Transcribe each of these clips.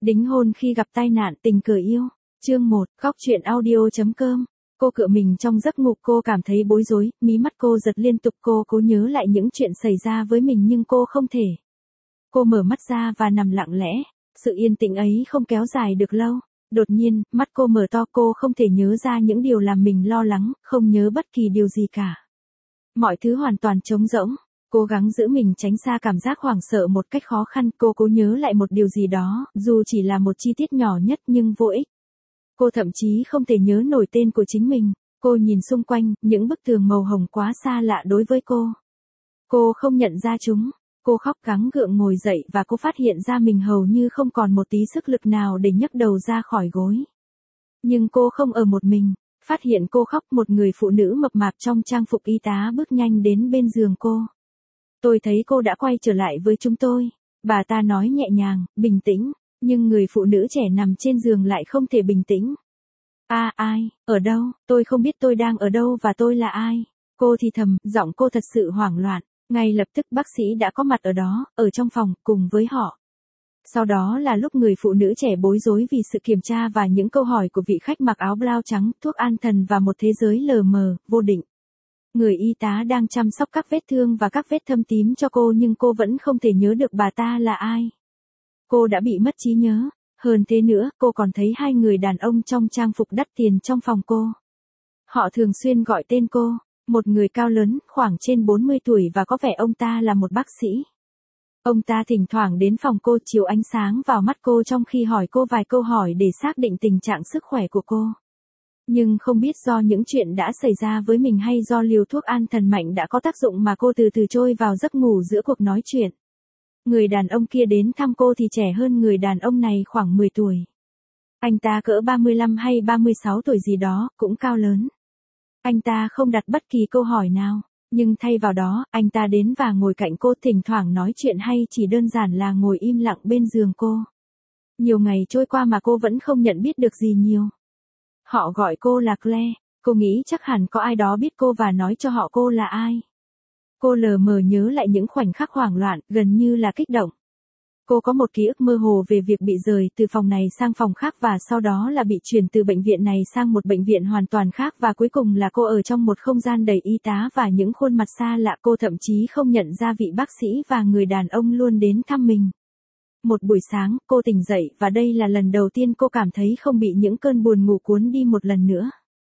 Đính hôn khi gặp tai nạn tình cờ yêu. Chương 1, Góc truyện audio.com. Cô cựa mình trong giấc ngủ, cô cảm thấy bối rối, mí mắt cô giật liên tục, cô cố nhớ lại những chuyện xảy ra với mình nhưng cô không thể. Cô mở mắt ra và nằm lặng lẽ. Sự yên tĩnh ấy không kéo dài được lâu. Đột nhiên, mắt cô mở to, cô không thể nhớ ra những điều làm mình lo lắng, không nhớ bất kỳ điều gì cả. Mọi thứ hoàn toàn trống rỗng. Cố gắng giữ mình tránh xa cảm giác hoảng sợ một cách khó khăn, cô cố nhớ lại một điều gì đó, dù chỉ là một chi tiết nhỏ nhất nhưng vô ích. Cô thậm chí không thể nhớ nổi tên của chính mình. Cô nhìn xung quanh, những bức tường màu hồng quá xa lạ đối với cô. Cô không nhận ra chúng. Cô khóc gắng gượng ngồi dậy và cô phát hiện ra mình hầu như không còn một tí sức lực nào để nhấc đầu ra khỏi gối. Nhưng cô không ở một mình. Phát hiện cô khóc, một người phụ nữ mập mạp trong trang phục y tá bước nhanh đến bên giường cô. Tôi thấy cô đã quay trở lại với chúng tôi. Bà ta nói nhẹ nhàng, bình tĩnh, nhưng người phụ nữ trẻ nằm trên giường lại không thể bình tĩnh. Ai, ở đâu, tôi không biết tôi đang ở đâu và tôi là ai. Cô thì thầm, giọng cô thật sự hoảng loạn. Ngay lập tức bác sĩ đã có mặt ở đó, ở trong phòng, cùng với họ. Sau đó là lúc người phụ nữ trẻ bối rối vì sự kiểm tra và những câu hỏi của vị khách mặc áo blau trắng, thuốc an thần và một thế giới lờ mờ, vô định. Người y tá đang chăm sóc các vết thương và các vết thâm tím cho cô nhưng cô vẫn không thể nhớ được bà ta là ai. Cô đã bị mất trí nhớ. Hơn thế nữa, cô còn thấy hai người đàn ông trong trang phục đắt tiền trong phòng cô. Họ thường xuyên gọi tên cô. Một người cao lớn, khoảng trên 40 tuổi và có vẻ ông ta là một bác sĩ. Ông ta thỉnh thoảng đến phòng cô, chiếu ánh sáng vào mắt cô trong khi hỏi cô vài câu hỏi để xác định tình trạng sức khỏe của cô. Nhưng không biết do những chuyện đã xảy ra với mình hay do liều thuốc an thần mạnh đã có tác dụng mà cô từ từ trôi vào giấc ngủ giữa cuộc nói chuyện. Người đàn ông kia đến thăm cô thì trẻ hơn người đàn ông này khoảng 10 tuổi. Anh ta cỡ 35 hay 36 tuổi gì đó, cũng cao lớn. Anh ta không đặt bất kỳ câu hỏi nào, nhưng thay vào đó, anh ta đến và ngồi cạnh cô, thỉnh thoảng nói chuyện hay chỉ đơn giản là ngồi im lặng bên giường cô. Nhiều ngày trôi qua mà cô vẫn không nhận biết được gì nhiều. Họ gọi cô là Claire, cô nghĩ chắc hẳn có ai đó biết cô và nói cho họ cô là ai. Cô lờ mờ nhớ lại những khoảnh khắc hoảng loạn, gần như là kích động. Cô có một ký ức mơ hồ về việc bị rời từ phòng này sang phòng khác và sau đó là bị chuyển từ bệnh viện này sang một bệnh viện hoàn toàn khác và cuối cùng là cô ở trong một không gian đầy y tá và những khuôn mặt xa lạ. Cô thậm chí không nhận ra vị bác sĩ và người đàn ông luôn đến thăm mình. Một buổi sáng, cô tỉnh dậy và đây là lần đầu tiên cô cảm thấy không bị những cơn buồn ngủ cuốn đi một lần nữa.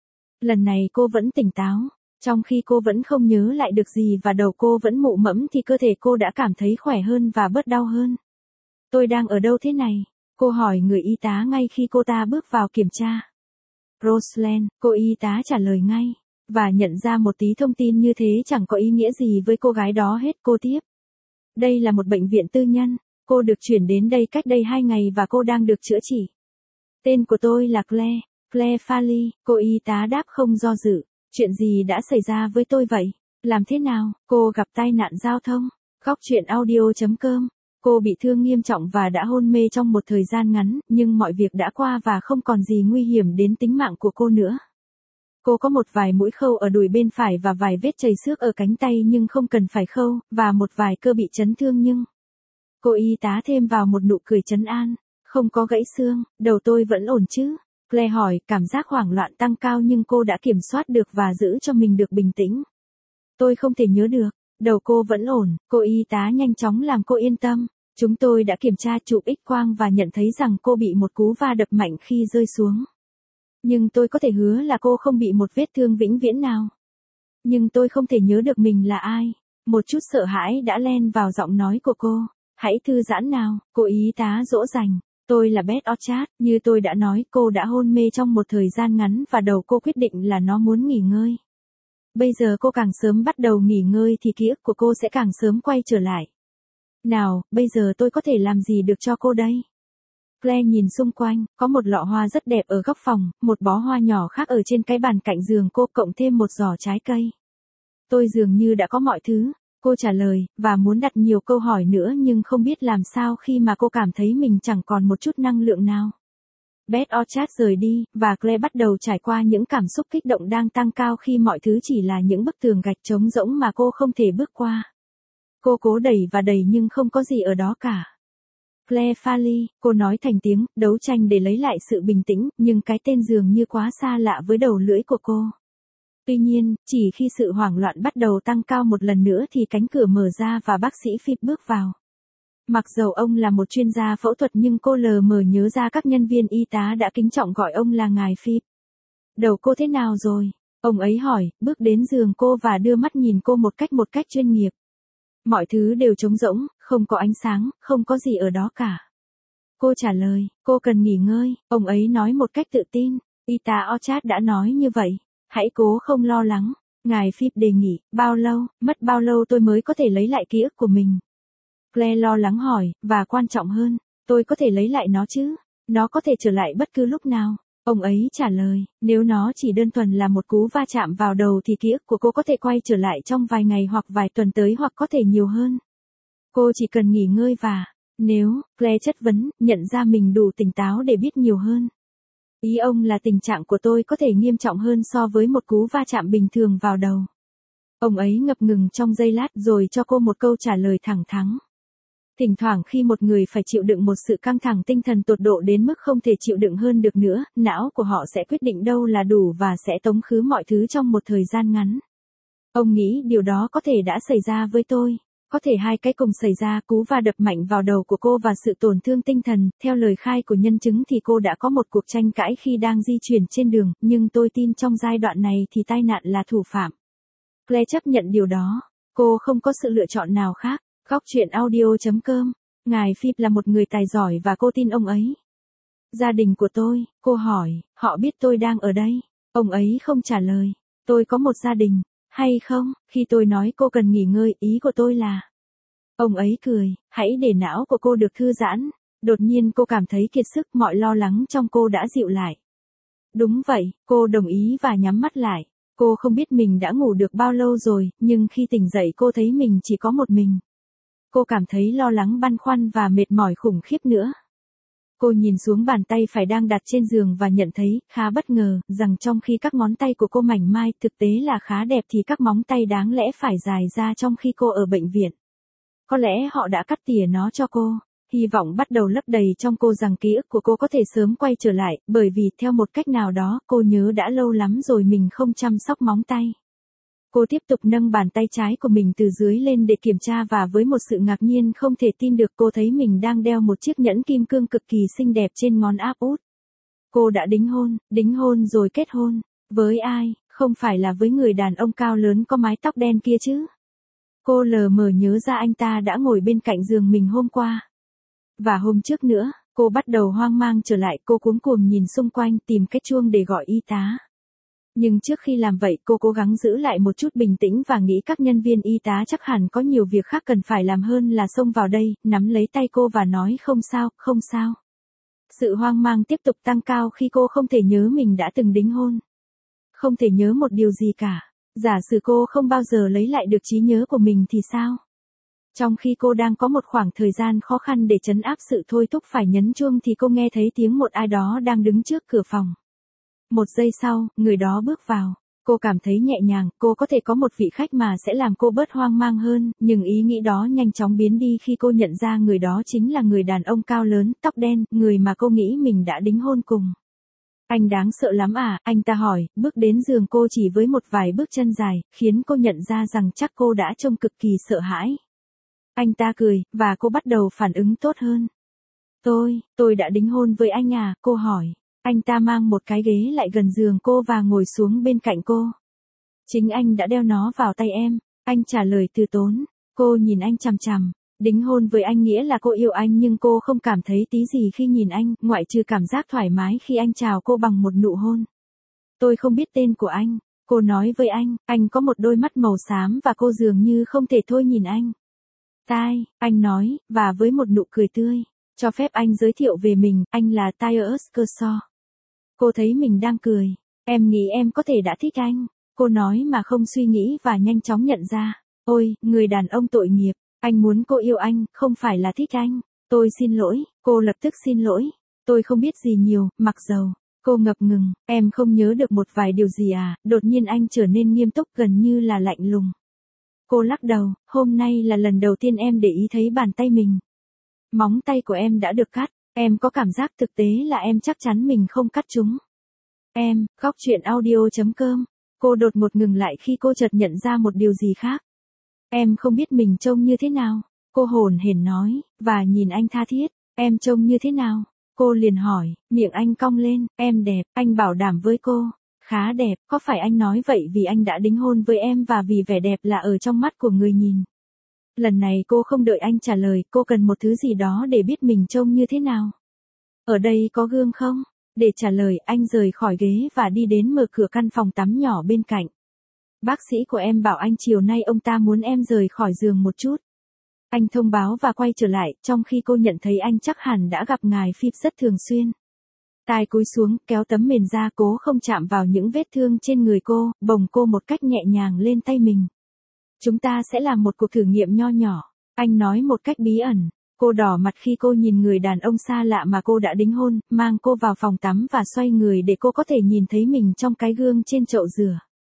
Lần này cô vẫn tỉnh táo. Trong khi cô vẫn không nhớ lại được gì và đầu cô vẫn mụ mẫm thì cơ thể cô đã cảm thấy khỏe hơn và bớt đau hơn. Tôi đang ở đâu thế này? Cô hỏi người y tá ngay khi cô ta bước vào kiểm tra. Rosalind, cô y tá trả lời ngay. Và nhận ra một tí thông tin như thế chẳng có ý nghĩa gì với cô gái đó hết. Cô tiếp. Đây là một bệnh viện tư nhân. Cô được chuyển đến đây cách đây 2 ngày và cô đang được chữa trị. Tên của tôi là Claire. Claire Farley, cô y tá đáp không do dự. Chuyện gì đã xảy ra với tôi vậy? Làm thế nào? Cô gặp tai nạn giao thông. Góc truyện audio.com. Cô bị thương nghiêm trọng và đã hôn mê trong một thời gian ngắn, nhưng mọi việc đã qua và không còn gì nguy hiểm đến tính mạng của cô nữa. Cô có một vài mũi khâu ở đùi bên phải và vài vết chảy xước ở cánh tay nhưng không cần phải khâu, và một vài cơ bị chấn thương nhưng... Cô y tá thêm vào một nụ cười trấn an. Không có gãy xương, đầu tôi vẫn ổn chứ? Claire hỏi, cảm giác hoảng loạn tăng cao nhưng cô đã kiểm soát được và giữ cho mình được bình tĩnh. Tôi không thể nhớ được, đầu cô vẫn ổn, cô y tá nhanh chóng làm cô yên tâm. Chúng tôi đã kiểm tra chụp X-quang và nhận thấy rằng cô bị một cú va đập mạnh khi rơi xuống. Nhưng tôi có thể hứa là cô không bị một vết thương vĩnh viễn nào. Nhưng tôi không thể nhớ được mình là ai. Một chút sợ hãi đã len vào giọng nói của cô. Hãy thư giãn nào, cô y tá dỗ dành. Tôi là Beth Orchard, như tôi đã nói, cô đã hôn mê trong một thời gian ngắn và đầu cô quyết định là nó muốn nghỉ ngơi. Bây giờ cô càng sớm bắt đầu nghỉ ngơi thì ký ức của cô sẽ càng sớm quay trở lại. Nào, bây giờ tôi có thể làm gì được cho cô đây? Claire nhìn xung quanh, có một lọ hoa rất đẹp ở góc phòng, một bó hoa nhỏ khác ở trên cái bàn cạnh giường cô, cộng thêm một giỏ trái cây. Tôi dường như đã có mọi thứ. Cô trả lời, và muốn đặt nhiều câu hỏi nữa nhưng không biết làm sao khi mà cô cảm thấy mình chẳng còn một chút năng lượng nào. Beth Orchard rời đi, và Claire bắt đầu trải qua những cảm xúc kích động đang tăng cao khi mọi thứ chỉ là những bức tường gạch trống rỗng mà cô không thể bước qua. Cô cố đẩy và đẩy nhưng không có gì ở đó cả. Claire Farley, cô nói thành tiếng, đấu tranh để lấy lại sự bình tĩnh, nhưng cái tên dường như quá xa lạ với đầu lưỡi của cô. Tuy nhiên, chỉ khi sự hoảng loạn bắt đầu tăng cao một lần nữa thì cánh cửa mở ra và bác sĩ Phip bước vào. Mặc dầu ông là một chuyên gia phẫu thuật nhưng cô lờ mờ nhớ ra các nhân viên y tá đã kính trọng gọi ông là ngài Phip. Đầu cô thế nào rồi? Ông ấy hỏi, bước đến giường cô và đưa mắt nhìn cô một cách chuyên nghiệp. Mọi thứ đều trống rỗng, không có ánh sáng, không có gì ở đó cả. Cô trả lời, cô cần nghỉ ngơi, ông ấy nói một cách tự tin. Y tá Orchard đã nói như vậy. Hãy cố không lo lắng. Ngài Phip đề nghị, mất bao lâu tôi mới có thể lấy lại ký ức của mình? Claire lo lắng hỏi, và quan trọng hơn, tôi có thể lấy lại nó chứ? Nó có thể trở lại bất cứ lúc nào. Ông ấy trả lời, nếu nó chỉ đơn thuần là một cú va chạm vào đầu thì ký ức của cô có thể quay trở lại trong vài ngày hoặc vài tuần tới hoặc có thể nhiều hơn. Cô chỉ cần nghỉ ngơi và, nếu, Claire chất vấn, nhận ra mình đủ tỉnh táo để biết nhiều hơn. Ý ông là tình trạng của tôi có thể nghiêm trọng hơn so với một cú va chạm bình thường vào đầu. Ông ấy ngập ngừng trong giây lát rồi cho cô một câu trả lời thẳng thắn. Thỉnh thoảng khi một người phải chịu đựng một sự căng thẳng tinh thần tột độ đến mức không thể chịu đựng hơn được nữa, não của họ sẽ quyết định đâu là đủ và sẽ tống khứ mọi thứ trong một thời gian ngắn. Ông nghĩ điều đó có thể đã xảy ra với tôi. Có thể hai cái cùng xảy ra, cú va đập mạnh vào đầu của cô và sự tổn thương tinh thần. Theo lời khai của nhân chứng thì cô đã có một cuộc tranh cãi khi đang di chuyển trên đường, nhưng tôi tin trong giai đoạn này thì tai nạn là thủ phạm. Claire chấp nhận điều đó. Cô không có sự lựa chọn nào khác. Góc truyện audio.com. Ngài Phip là một người tài giỏi và cô tin ông ấy. Gia đình của tôi, cô hỏi, họ biết tôi đang ở đây. Ông ấy không trả lời. Tôi có một gia đình, hay không? Khi tôi nói cô cần nghỉ ngơi, ý của tôi là. Ông ấy cười, hãy để não của cô được thư giãn. Đột nhiên cô cảm thấy kiệt sức, mọi lo lắng trong cô đã dịu lại. Đúng vậy, cô đồng ý và nhắm mắt lại. Cô không biết mình đã ngủ được bao lâu rồi, nhưng khi tỉnh dậy cô thấy mình chỉ có một mình. Cô cảm thấy lo lắng băn khoăn và mệt mỏi khủng khiếp nữa. Cô nhìn xuống bàn tay phải đang đặt trên giường và nhận thấy, khá bất ngờ, rằng trong khi các ngón tay của cô mảnh mai, thực tế là khá đẹp thì các móng tay đáng lẽ phải dài ra trong khi cô ở bệnh viện. Có lẽ họ đã cắt tỉa nó cho cô. Hy vọng bắt đầu lấp đầy trong cô rằng ký ức của cô có thể sớm quay trở lại, bởi vì theo một cách nào đó cô nhớ đã lâu lắm rồi mình không chăm sóc móng tay. Cô tiếp tục nâng bàn tay trái của mình từ dưới lên để kiểm tra và với một sự ngạc nhiên không thể tin được cô thấy mình đang đeo một chiếc nhẫn kim cương cực kỳ xinh đẹp trên ngón áp út. Cô đã đính hôn rồi kết hôn. Với ai, không phải là với người đàn ông cao lớn có mái tóc đen kia chứ? Cô lờ mờ nhớ ra anh ta đã ngồi bên cạnh giường mình hôm qua. Và hôm trước nữa, cô bắt đầu hoang mang trở lại, cô cuống cuồng nhìn xung quanh tìm cái chuông để gọi y tá. Nhưng trước khi làm vậy cô cố gắng giữ lại một chút bình tĩnh và nghĩ các nhân viên y tá chắc hẳn có nhiều việc khác cần phải làm hơn là xông vào đây, nắm lấy tay cô và nói không sao. Sự hoang mang tiếp tục tăng cao khi cô không thể nhớ mình đã từng đính hôn. Không thể nhớ một điều gì cả. Giả sử cô không bao giờ lấy lại được trí nhớ của mình thì sao? Trong khi cô đang có một khoảng thời gian khó khăn để trấn áp sự thôi thúc phải nhấn chuông thì cô nghe thấy tiếng một ai đó đang đứng trước cửa phòng. Một giây sau, người đó bước vào. Cô cảm thấy nhẹ nhàng, cô có thể có một vị khách mà sẽ làm cô bớt hoang mang hơn, nhưng ý nghĩ đó nhanh chóng biến đi khi cô nhận ra người đó chính là người đàn ông cao lớn, tóc đen, người mà cô nghĩ mình đã đính hôn cùng. Anh đáng sợ lắm à, anh ta hỏi, bước đến giường cô chỉ với một vài bước chân dài, khiến cô nhận ra rằng chắc cô đã trông cực kỳ sợ hãi. Anh ta cười, và cô bắt đầu phản ứng tốt hơn. Tôi đã đính hôn với anh à, cô hỏi. Anh ta mang một cái ghế lại gần giường cô và ngồi xuống bên cạnh cô. Chính anh đã đeo nó vào tay em, anh trả lời từ tốn. Cô nhìn anh chằm chằm. Đính hôn với anh nghĩa là cô yêu anh nhưng cô không cảm thấy tí gì khi nhìn anh, ngoại trừ cảm giác thoải mái khi anh chào cô bằng một nụ hôn. Tôi không biết tên của anh, cô nói với anh có một đôi mắt màu xám và cô dường như không thể thôi nhìn anh. Anh nói, và với một nụ cười tươi, cho phép anh giới thiệu về mình, anh là Tyus Kershaw. Cô thấy mình đang cười. Em nghĩ em có thể đã thích anh. Cô nói mà không suy nghĩ và nhanh chóng nhận ra. Ôi, người đàn ông tội nghiệp. Anh muốn cô yêu anh, không phải là thích anh. Tôi xin lỗi. Cô lập tức xin lỗi. Tôi không biết gì nhiều, mặc dầu. Cô ngập ngừng. Em không nhớ được một vài điều gì à? Đột nhiên anh trở nên nghiêm túc gần như là lạnh lùng. Cô lắc đầu. Hôm nay là lần đầu tiên em để ý thấy bàn tay mình. Móng tay của em đã được cắt, em có cảm giác thực tế là em chắc chắn mình không cắt chúng. Em, góc truyện audio.com. Cô đột ngột ngừng lại khi cô chợt nhận ra một điều gì khác. Em không biết mình trông như thế nào. Cô hồn hển nói, và nhìn anh tha thiết. Em trông như thế nào? Cô liền hỏi, miệng anh cong lên, em đẹp, anh bảo đảm với cô. Khá đẹp, có phải anh nói vậy vì anh đã đính hôn với em và vì vẻ đẹp là ở trong mắt của người nhìn? Lần này cô không đợi anh trả lời, cô cần một thứ gì đó để biết mình trông như thế nào. Ở đây có gương không? Để trả lời, anh rời khỏi ghế và đi đến mở cửa căn phòng tắm nhỏ bên cạnh. Bác sĩ của em bảo anh chiều nay ông ta muốn em rời khỏi giường một chút. Anh thông báo và quay trở lại, trong khi cô nhận thấy anh chắc hẳn đã gặp ngài Phip rất thường xuyên. Tai cúi xuống, kéo tấm mền ra cố không chạm vào những vết thương trên người cô, bồng cô một cách nhẹ nhàng lên tay mình. Chúng ta sẽ làm một cuộc thử nghiệm nho nhỏ, anh nói một cách bí ẩn. Cô đỏ mặt khi cô nhìn người đàn ông xa lạ mà cô đã đính hôn, mang cô vào phòng tắm và xoay người để cô có thể nhìn thấy mình trong cái gương trên chậu rửa.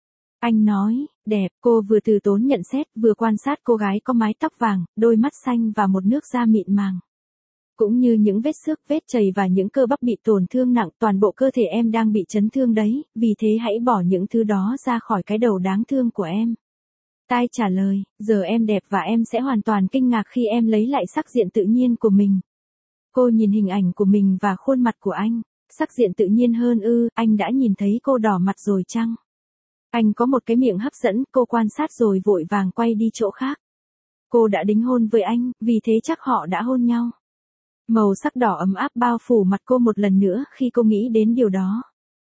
Anh nói, đẹp, cô vừa từ tốn nhận xét, vừa quan sát cô gái có mái tóc vàng, đôi mắt xanh và một nước da mịn màng. Cũng như những vết xước, vết chày và những cơ bắp bị tổn thương nặng, toàn bộ cơ thể em đang bị chấn thương đấy, vì thế hãy bỏ những thứ đó ra khỏi cái đầu đáng thương của em. Tai trả lời, giờ em đẹp và em sẽ hoàn toàn kinh ngạc khi em lấy lại sắc diện tự nhiên của mình. Cô nhìn hình ảnh của mình và khuôn mặt của anh, sắc diện tự nhiên hơn ư, anh đã nhìn thấy cô đỏ mặt rồi chăng? Anh có một cái miệng hấp dẫn, cô quan sát rồi vội vàng quay đi chỗ khác. Cô đã đính hôn với anh, vì thế chắc họ đã hôn nhau. Màu sắc đỏ ấm áp bao phủ mặt cô một lần nữa khi cô nghĩ đến điều đó.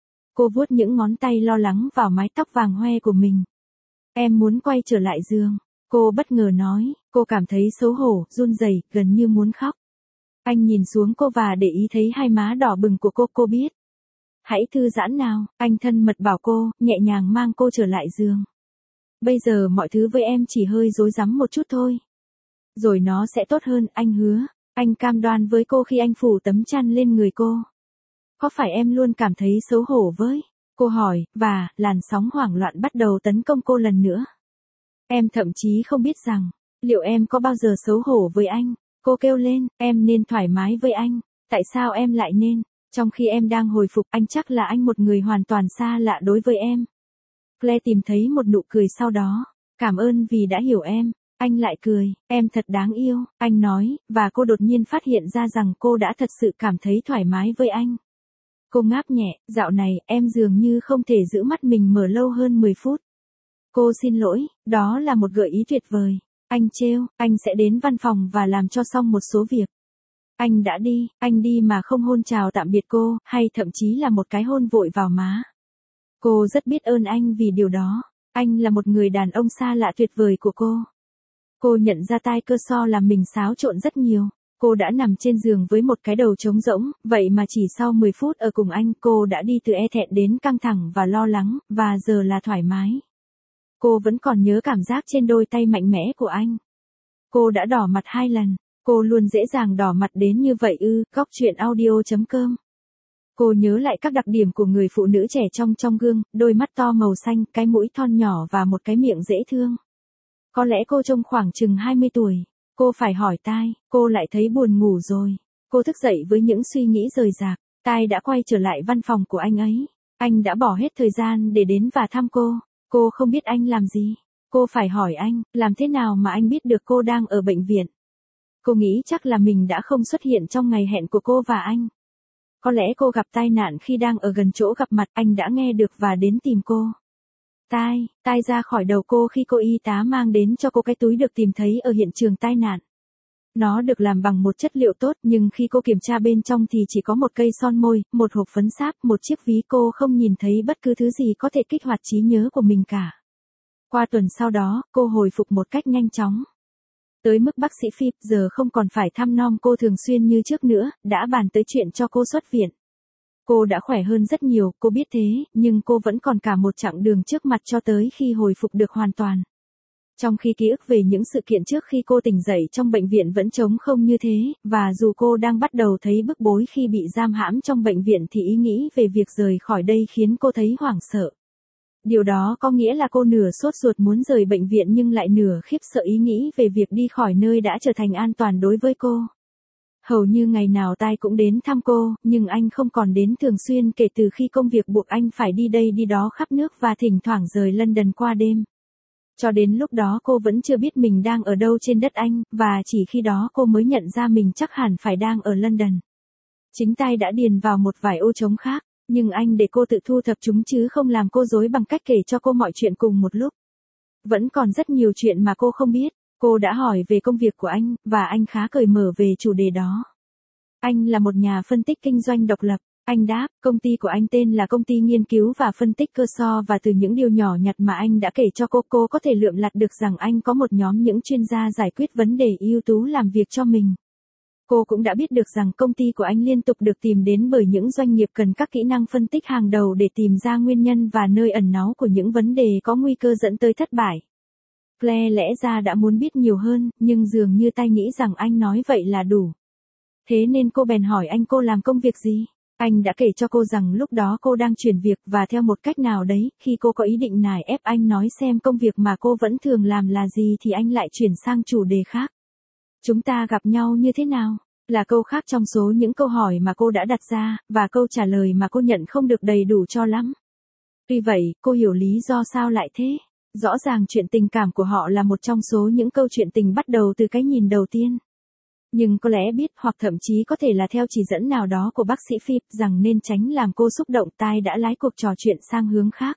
Cô vuốt những ngón tay lo lắng vào mái tóc vàng hoe của mình. Em muốn quay trở lại giường. Cô bất ngờ nói, cô cảm thấy xấu hổ, run rẩy, gần như muốn khóc. Anh nhìn xuống cô và để ý thấy hai má đỏ bừng của cô biết. Hãy thư giãn nào, anh thân mật bảo cô, nhẹ nhàng mang cô trở lại giường. Bây giờ mọi thứ với em chỉ hơi rối rắm một chút thôi. Rồi nó sẽ tốt hơn, anh hứa. Anh cam đoan với cô khi anh phủ tấm chăn lên người cô. Có phải em luôn cảm thấy xấu hổ với? Cô hỏi, và làn sóng hoảng loạn bắt đầu tấn công cô lần nữa. Em thậm chí không biết rằng, liệu em có bao giờ xấu hổ với anh? Cô kêu lên, em nên thoải mái với anh. Tại sao em lại nên? Trong khi em đang hồi phục, anh chắc là anh một người hoàn toàn xa lạ đối với em. Claire tìm thấy một nụ cười sau đó. Cảm ơn vì đã hiểu em. Anh lại cười, em thật đáng yêu, anh nói, và cô đột nhiên phát hiện ra rằng cô đã thật sự cảm thấy thoải mái với anh. Cô ngáp nhẹ, dạo này, em dường như không thể giữ mắt mình mở lâu hơn 10 phút. Cô xin lỗi, đó là một gợi ý tuyệt vời. Anh trêu, anh sẽ đến văn phòng và làm cho xong một số việc. Anh đã đi, anh đi mà không hôn chào tạm biệt cô, hay thậm chí là một cái hôn vội vào má. Cô rất biết ơn anh vì điều đó. Anh là một người đàn ông xa lạ tuyệt vời của cô. Cô nhận ra tai cơ so làm mình xáo trộn rất nhiều. Cô đã nằm trên giường với một cái đầu trống rỗng, vậy mà chỉ sau 10 phút ở cùng anh, cô đã đi từ e thẹn đến căng thẳng và lo lắng, và giờ là thoải mái. Cô vẫn còn nhớ cảm giác trên đôi tay mạnh mẽ của anh. Cô đã đỏ mặt 2 lần. Cô luôn dễ dàng đỏ mặt đến như vậy ư, góc truyện audio.com. Cô nhớ lại các đặc điểm của người phụ nữ trẻ trong gương, đôi mắt to màu xanh, cái mũi thon nhỏ và một cái miệng dễ thương. Có lẽ cô trông khoảng chừng 20 tuổi. Cô phải hỏi Tai, cô lại thấy buồn ngủ rồi. Cô thức dậy với những suy nghĩ rời rạc. Tai đã quay trở lại văn phòng của anh ấy. Anh đã bỏ hết thời gian để đến và thăm cô. Cô không biết anh làm gì. Cô phải hỏi anh, làm thế nào mà anh biết được cô đang ở bệnh viện. Cô nghĩ chắc là mình đã không xuất hiện trong ngày hẹn của cô và anh. Có lẽ cô gặp tai nạn khi đang ở gần chỗ gặp mặt, anh đã nghe được và đến tìm cô. Tai ra khỏi đầu cô khi cô y tá mang đến cho cô cái túi được tìm thấy ở hiện trường tai nạn. Nó được làm bằng một chất liệu tốt, nhưng khi cô kiểm tra bên trong thì chỉ có một cây son môi, một hộp phấn sáp, một chiếc ví. Cô không nhìn thấy bất cứ thứ gì có thể kích hoạt trí nhớ của mình cả. Qua tuần sau đó, cô hồi phục một cách nhanh chóng. Tới mức bác sĩ Phip giờ không còn phải thăm nom cô thường xuyên như trước nữa, đã bàn tới chuyện cho cô xuất viện. Cô đã khỏe hơn rất nhiều, cô biết thế, nhưng cô vẫn còn cả một chặng đường trước mặt cho tới khi hồi phục được hoàn toàn. Trong khi ký ức về những sự kiện trước khi cô tỉnh dậy trong bệnh viện vẫn trống không như thế, và dù cô đang bắt đầu thấy bức bối khi bị giam hãm trong bệnh viện thì ý nghĩ về việc rời khỏi đây khiến cô thấy hoảng sợ. Điều đó có nghĩa là cô nửa sốt ruột muốn rời bệnh viện nhưng lại nửa khiếp sợ ý nghĩ về việc đi khỏi nơi đã trở thành an toàn đối với cô. Hầu như ngày nào tai cũng đến thăm cô, nhưng anh không còn đến thường xuyên kể từ khi công việc buộc anh phải đi đây đi đó khắp nước và thỉnh thoảng rời London qua đêm. Cho đến lúc đó cô vẫn chưa biết mình đang ở đâu trên đất Anh, và chỉ khi đó cô mới nhận ra mình chắc hẳn phải đang ở London. Chính tay đã điền vào một vài ô trống khác, nhưng anh để cô tự thu thập chúng chứ không làm cô rối bằng cách kể cho cô mọi chuyện cùng một lúc. Vẫn còn rất nhiều chuyện mà cô không biết. Cô đã hỏi về công việc của anh, và anh khá cởi mở về chủ đề đó. Anh là một nhà phân tích kinh doanh độc lập. Anh đáp, công ty của anh tên là Công ty Nghiên cứu và Phân tích Cơ So, và từ những điều nhỏ nhặt mà anh đã kể cho cô có thể lượm lặt được rằng anh có một nhóm những chuyên gia giải quyết vấn đề ưu tú làm việc cho mình. Cô cũng đã biết được rằng công ty của anh liên tục được tìm đến bởi những doanh nghiệp cần các kỹ năng phân tích hàng đầu để tìm ra nguyên nhân và nơi ẩn náu của những vấn đề có nguy cơ dẫn tới thất bại. Claire lẽ ra đã muốn biết nhiều hơn, nhưng dường như tay nghĩ rằng anh nói vậy là đủ. Thế nên cô bèn hỏi anh cô làm công việc gì? Anh đã kể cho cô rằng lúc đó cô đang chuyển việc, và theo một cách nào đấy, khi cô có ý định nài ép anh nói xem công việc mà cô vẫn thường làm là gì thì anh lại chuyển sang chủ đề khác. Chúng ta gặp nhau như thế nào? Là câu khác trong số những câu hỏi mà cô đã đặt ra, và câu trả lời mà cô nhận không được đầy đủ cho lắm. Tuy vậy, cô hiểu lý do sao lại thế. Rõ ràng chuyện tình cảm của họ là một trong số những câu chuyện tình bắt đầu từ cái nhìn đầu tiên. Nhưng có lẽ biết, hoặc thậm chí có thể là theo chỉ dẫn nào đó của bác sĩ Phip, rằng nên tránh làm cô xúc động, tai đã lái cuộc trò chuyện sang hướng khác.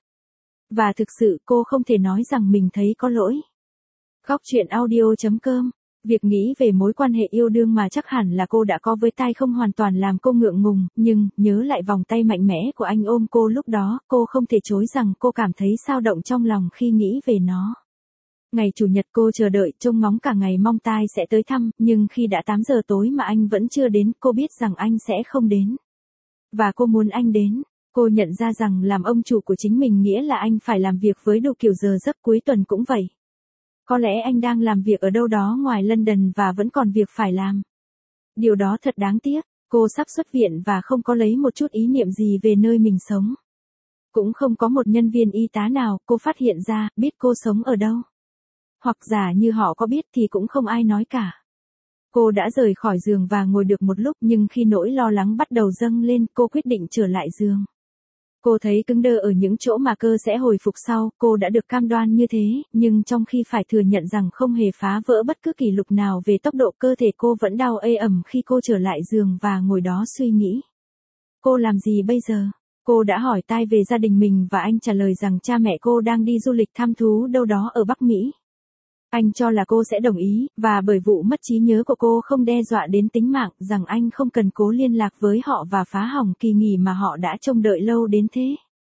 Và thực sự cô không thể nói rằng mình thấy có lỗi. Góc truyện audio.com. Việc nghĩ về mối quan hệ yêu đương mà chắc hẳn là cô đã có với Tai không hoàn toàn làm cô ngượng ngùng, nhưng nhớ lại vòng tay mạnh mẽ của anh ôm cô lúc đó, cô không thể chối rằng cô cảm thấy xao động trong lòng khi nghĩ về nó. Ngày Chủ nhật cô chờ đợi trông ngóng cả ngày mong Tai sẽ tới thăm, nhưng khi đã 8 giờ tối mà anh vẫn chưa đến, cô biết rằng anh sẽ không đến. Và cô muốn anh đến. Cô nhận ra rằng làm ông chủ của chính mình nghĩa là anh phải làm việc với đủ kiểu giờ giấc, cuối tuần cũng vậy. Có lẽ anh đang làm việc ở đâu đó ngoài London và vẫn còn việc phải làm. Điều đó thật đáng tiếc. Cô sắp xuất viện và không có lấy một chút ý niệm gì về nơi mình sống. Cũng không có một nhân viên y tá nào, cô phát hiện ra, biết cô sống ở đâu. Hoặc giả như họ có biết thì cũng không ai nói cả. Cô đã rời khỏi giường và ngồi được một lúc, nhưng khi nỗi lo lắng bắt đầu dâng lên, cô quyết định trở lại giường. Cô thấy cứng đơ ở những chỗ mà cơ sẽ hồi phục sau, cô đã được cam đoan như thế, nhưng trong khi phải thừa nhận rằng không hề phá vỡ bất cứ kỷ lục nào về tốc độ cơ thể, cô vẫn đau ê ẩm khi cô trở lại giường và ngồi đó suy nghĩ. Cô làm gì bây giờ? Cô đã hỏi Tai về gia đình mình và anh trả lời rằng cha mẹ cô đang đi du lịch thăm thú đâu đó ở Bắc Mỹ. Anh cho là cô sẽ đồng ý, và bởi vụ mất trí nhớ của cô không đe dọa đến tính mạng, rằng anh không cần cố liên lạc với họ và phá hỏng kỳ nghỉ mà họ đã trông đợi lâu đến thế.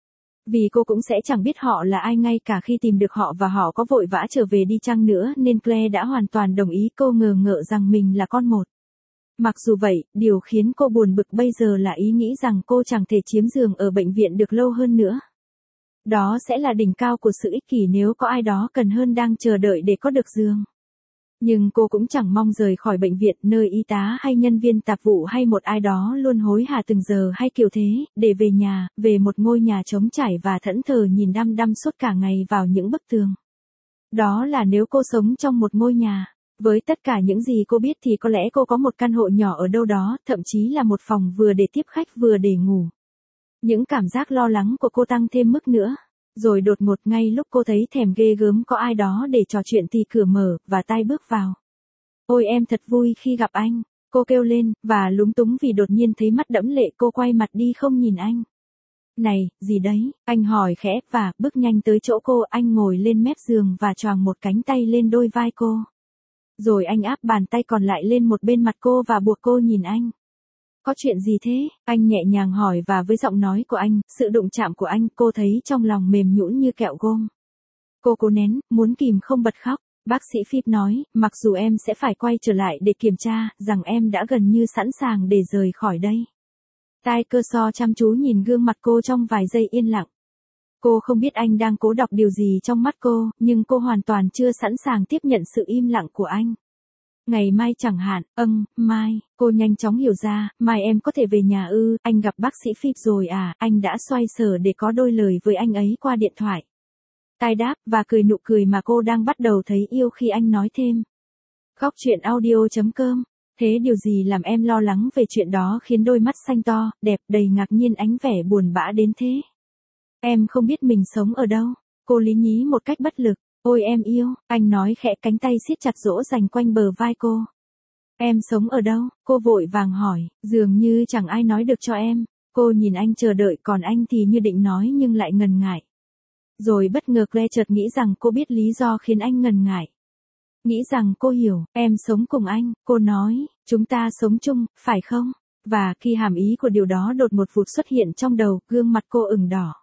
Vì cô cũng sẽ chẳng biết họ là ai ngay cả khi tìm được họ, và họ có vội vã trở về đi chăng nữa, nên Claire đã hoàn toàn đồng ý. Cô ngờ ngợ rằng mình là con một. Mặc dù vậy, điều khiến cô buồn bực bây giờ là ý nghĩ rằng cô chẳng thể chiếm giường ở bệnh viện được lâu hơn nữa. Đó sẽ là đỉnh cao của sự ích kỷ nếu có ai đó cần hơn đang chờ đợi để có được giường. Nhưng cô cũng chẳng mong rời khỏi bệnh viện, nơi y tá hay nhân viên tạp vụ hay một ai đó luôn hối hả từng giờ hay kiểu thế, để về nhà, về một ngôi nhà trống trải và thẫn thờ nhìn đăm đăm suốt cả ngày vào những bức tường. Đó là nếu cô sống trong một ngôi nhà. Với tất cả những gì cô biết thì có lẽ cô có một căn hộ nhỏ ở đâu đó, thậm chí là một phòng vừa để tiếp khách vừa để ngủ. Những cảm giác lo lắng của cô tăng thêm mức nữa. Rồi đột ngột ngay lúc cô thấy thèm ghê gớm có ai đó để trò chuyện thì cửa mở, và Tai bước vào. Ôi em thật vui khi gặp anh, cô kêu lên, và lúng túng vì đột nhiên thấy mắt đẫm lệ. Cô quay mặt đi không nhìn anh. Này, gì đấy, anh hỏi khẽ, và bước nhanh tới chỗ cô. Anh ngồi lên mép giường và choàng một cánh tay lên đôi vai cô. Rồi anh áp bàn tay còn lại lên một bên mặt cô và buộc cô nhìn anh. Có chuyện gì thế? Anh nhẹ nhàng hỏi, và với giọng nói của anh, sự đụng chạm của anh, cô thấy trong lòng mềm nhũn như kẹo gôm. Cô cố nén, muốn kìm không bật khóc. Bác sĩ Phip nói, mặc dù em sẽ phải quay trở lại để kiểm tra, rằng em đã gần như sẵn sàng để rời khỏi đây. Tai Cơ So chăm chú nhìn gương mặt cô trong vài giây yên lặng. Cô không biết anh đang cố đọc điều gì trong mắt cô, nhưng cô hoàn toàn chưa sẵn sàng tiếp nhận sự im lặng của anh. Ngày mai chẳng hạn, mai, cô nhanh chóng hiểu ra, mai em có thể về nhà ư? Anh gặp bác sĩ Phip rồi à? Anh đã xoay sở để có đôi lời với anh ấy qua điện thoại. Tai đáp, và cười nụ cười mà cô đang bắt đầu thấy yêu khi anh nói thêm. Góc truyện audio.com Thế điều gì làm em lo lắng về chuyện đó khiến đôi mắt xanh to, đẹp, đầy ngạc nhiên ánh vẻ buồn bã đến thế? Em không biết mình sống ở đâu. Cô lý nhí một cách bất lực. Ôi em yêu, anh nói khẽ, cánh tay siết chặt dỗ dành quanh bờ vai cô. Em sống ở đâu? Cô vội vàng hỏi, dường như chẳng ai nói được cho em. Cô nhìn anh chờ đợi, còn anh thì như định nói nhưng lại ngần ngại. Rồi bất ngờ Claire chợt nghĩ rằng cô biết lý do khiến anh ngần ngại. Nghĩ rằng cô hiểu, em sống cùng anh, cô nói, chúng ta sống chung, phải không? Và khi hàm ý của điều đó đột một vụt xuất hiện trong đầu, gương mặt cô ửng đỏ.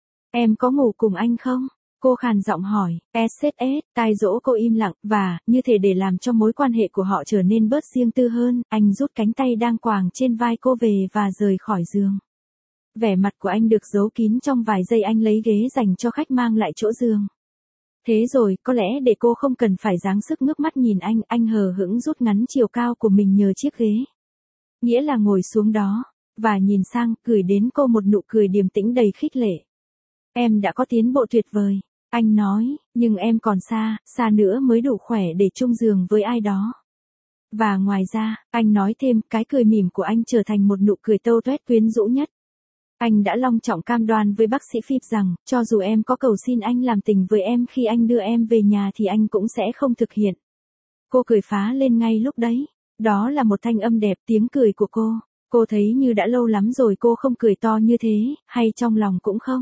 Em có ngủ cùng anh không? Cô khàn giọng hỏi, SSS, tai dỗ cô im lặng, và, như thể để làm cho mối quan hệ của họ trở nên bớt riêng tư hơn, anh rút cánh tay đang quàng trên vai cô về và rời khỏi giường. Vẻ mặt của anh được giấu kín trong vài giây, anh lấy ghế dành cho khách mang lại chỗ giường. Thế rồi, có lẽ để cô không cần phải giáng sức ngước mắt nhìn anh hờ hững rút ngắn chiều cao của mình nhờ chiếc ghế. Nghĩa là ngồi xuống đó, và nhìn sang, gửi đến cô một nụ cười điềm tĩnh đầy khích lệ. Em đã có tiến bộ tuyệt vời, anh nói, nhưng em còn xa, xa nữa mới đủ khỏe để chung giường với ai đó. Và ngoài ra, anh nói thêm, cái cười mỉm của anh trở thành một nụ cười tâu tuét quyến rũ nhất. Anh đã long trọng cam đoan với bác sĩ Phipps rằng, cho dù em có cầu xin anh làm tình với em khi anh đưa em về nhà thì anh cũng sẽ không thực hiện. Cô cười phá lên ngay lúc đấy. Đó là một thanh âm đẹp, tiếng cười của cô. Cô thấy như đã lâu lắm rồi cô không cười to như thế, hay trong lòng cũng không.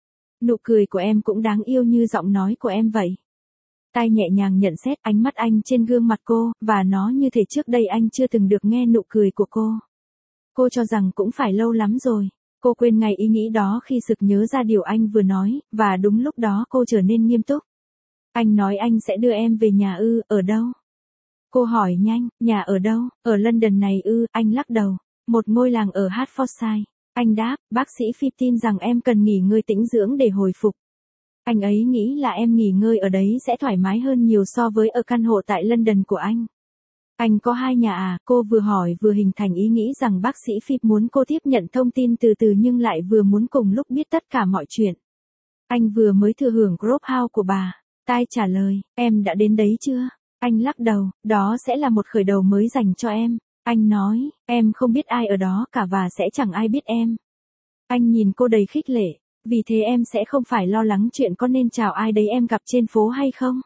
Nụ cười của em cũng đáng yêu như giọng nói của em vậy. Tai nhẹ nhàng nhận xét ánh mắt anh trên gương mặt cô, và nó như thể trước đây anh chưa từng được nghe nụ cười của cô. Cô cho rằng cũng phải lâu lắm rồi. Cô quên ngay ý nghĩ đó khi sực nhớ ra điều anh vừa nói, và đúng lúc đó cô trở nên nghiêm túc. Anh nói anh sẽ đưa em về nhà ư, ở đâu? Cô hỏi nhanh, nhà ở đâu? Ở London này ư, anh lắc đầu. Một ngôi làng ở Hertfordshire. Anh đáp, bác sĩ Phipps tin rằng em cần nghỉ ngơi tĩnh dưỡng để hồi phục. Anh ấy nghĩ là em nghỉ ngơi ở đấy sẽ thoải mái hơn nhiều so với ở căn hộ tại London của anh. Anh có 2 nhà à? Cô vừa hỏi vừa hình thành ý nghĩ rằng bác sĩ Phipps muốn cô tiếp nhận thông tin từ từ nhưng lại vừa muốn cùng lúc biết tất cả mọi chuyện. Anh vừa mới thừa hưởng Grove House của bà. Tai trả lời, em đã đến đấy chưa? Anh lắc đầu, đó sẽ là một khởi đầu mới dành cho em. Anh nói, em không biết ai ở đó cả và sẽ chẳng ai biết em. Anh nhìn cô đầy khích lệ, vì thế em sẽ không phải lo lắng chuyện có nên chào ai đấy em gặp trên phố hay không.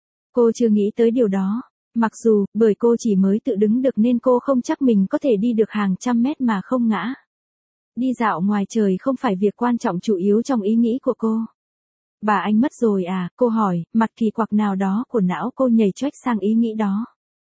Cô chưa nghĩ tới điều đó. Mặc dù, bởi cô chỉ mới tự đứng được nên cô không chắc mình có thể đi được hàng trăm mét mà không ngã. Đi dạo ngoài trời không phải việc quan trọng chủ yếu trong ý nghĩ của cô. Bà anh mất rồi à? Cô hỏi, mặt kỳ quặc nào đó của não cô nhảy choách sang ý nghĩ đó.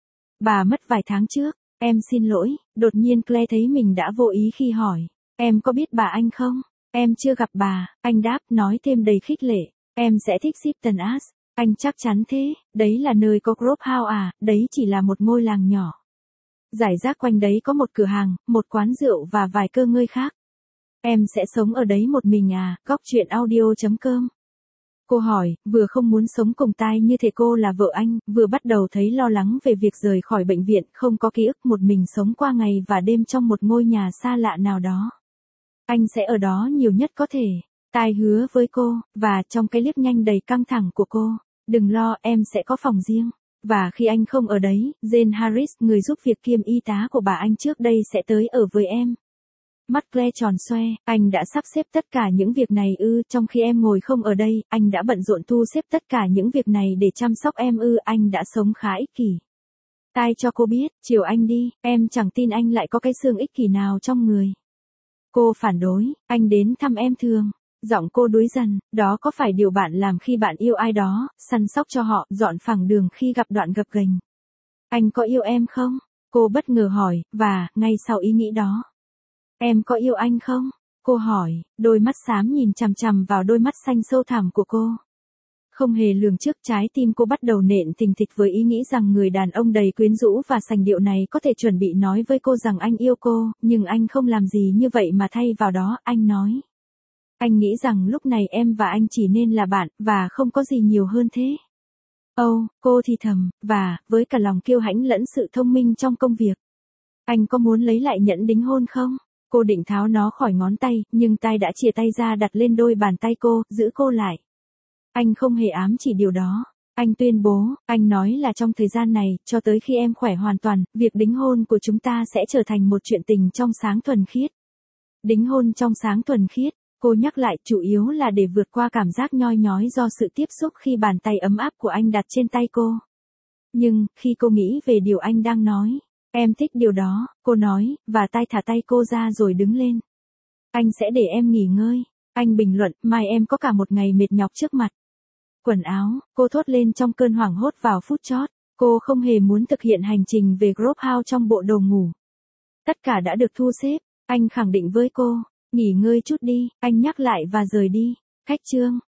Bà mất vài tháng trước, em xin lỗi, đột nhiên Claire thấy mình đã vô ý khi hỏi. Em có biết bà anh không? Em chưa gặp bà, anh đáp, nói thêm đầy khích lệ. Em sẽ thích Shipton Ash. Anh chắc chắn thế, đấy là nơi có Grove House à, đấy chỉ là một ngôi làng nhỏ. Rải rác quanh đấy có một cửa hàng, một quán rượu và vài cơ ngơi khác. Em sẽ sống ở đấy một mình à? Góc truyện audio.com. Cô hỏi, vừa không muốn sống cùng Tai như thể cô là vợ anh, vừa bắt đầu thấy lo lắng về việc rời khỏi bệnh viện, không có ký ức, một mình sống qua ngày và đêm trong một ngôi nhà xa lạ nào đó. Anh sẽ ở đó nhiều nhất có thể. Tai hứa với cô, và trong cái liếc nhanh đầy căng thẳng của cô. Đừng lo, em sẽ có phòng riêng. Và khi anh không ở đấy, Jane Harris, người giúp việc kiêm y tá của bà anh trước đây sẽ tới ở với em. Mắt Claire tròn xoe, anh đã sắp xếp tất cả những việc này ư? Trong khi em ngồi không ở đây, anh đã bận rộn thu xếp tất cả những việc này để chăm sóc em ư? Anh đã sống khá ích kỷ. Tai cho cô biết, chiều anh đi, em chẳng tin anh lại có cái xương ích kỷ nào trong người. Cô phản đối, anh đến thăm em thường. Giọng cô đuối dần, đó có phải điều bạn làm khi bạn yêu ai đó, săn sóc cho họ, dọn phẳng đường khi gặp đoạn gập ghềnh. Anh có yêu em không? Cô bất ngờ hỏi, và, ngay sau ý nghĩ đó. Em có yêu anh không? Cô hỏi, đôi mắt xám nhìn chằm chằm vào đôi mắt xanh sâu thẳm của cô. Không hề lường trước, trái tim cô bắt đầu nện thình thịch với ý nghĩ rằng người đàn ông đầy quyến rũ và sành điệu này có thể chuẩn bị nói với cô rằng anh yêu cô, nhưng anh không làm gì như vậy mà thay vào đó, anh nói. Anh nghĩ rằng lúc này em và anh chỉ nên là bạn, và không có gì nhiều hơn thế. Cô thì thầm, và, với cả lòng kiêu hãnh lẫn sự thông minh trong công việc. Anh có muốn lấy lại nhẫn đính hôn không? Cô định tháo nó khỏi ngón tay, nhưng Tai đã chìa tay ra đặt lên đôi bàn tay cô, giữ cô lại. Anh không hề ám chỉ điều đó. Anh tuyên bố, anh nói là trong thời gian này, cho tới khi em khỏe hoàn toàn, việc đính hôn của chúng ta sẽ trở thành một chuyện tình trong sáng thuần khiết. Đính hôn trong sáng thuần khiết, cô nhắc lại chủ yếu là để vượt qua cảm giác nhoi nhói do sự tiếp xúc khi bàn tay ấm áp của anh đặt trên tay cô. Nhưng, khi cô nghĩ về điều anh đang nói, em thích điều đó, cô nói, và thả tay cô ra rồi đứng lên. Anh sẽ để em nghỉ ngơi. Anh bình luận, mai em có cả một ngày mệt nhọc trước mặt. Quần áo, cô thốt lên trong cơn hoảng hốt vào phút chót. Cô không hề muốn thực hiện hành trình về Grove House trong bộ đồ ngủ. Tất cả đã được thu xếp, anh khẳng định với cô. Nghỉ ngơi chút đi, anh nhắc lại và rời đi. Khách trương.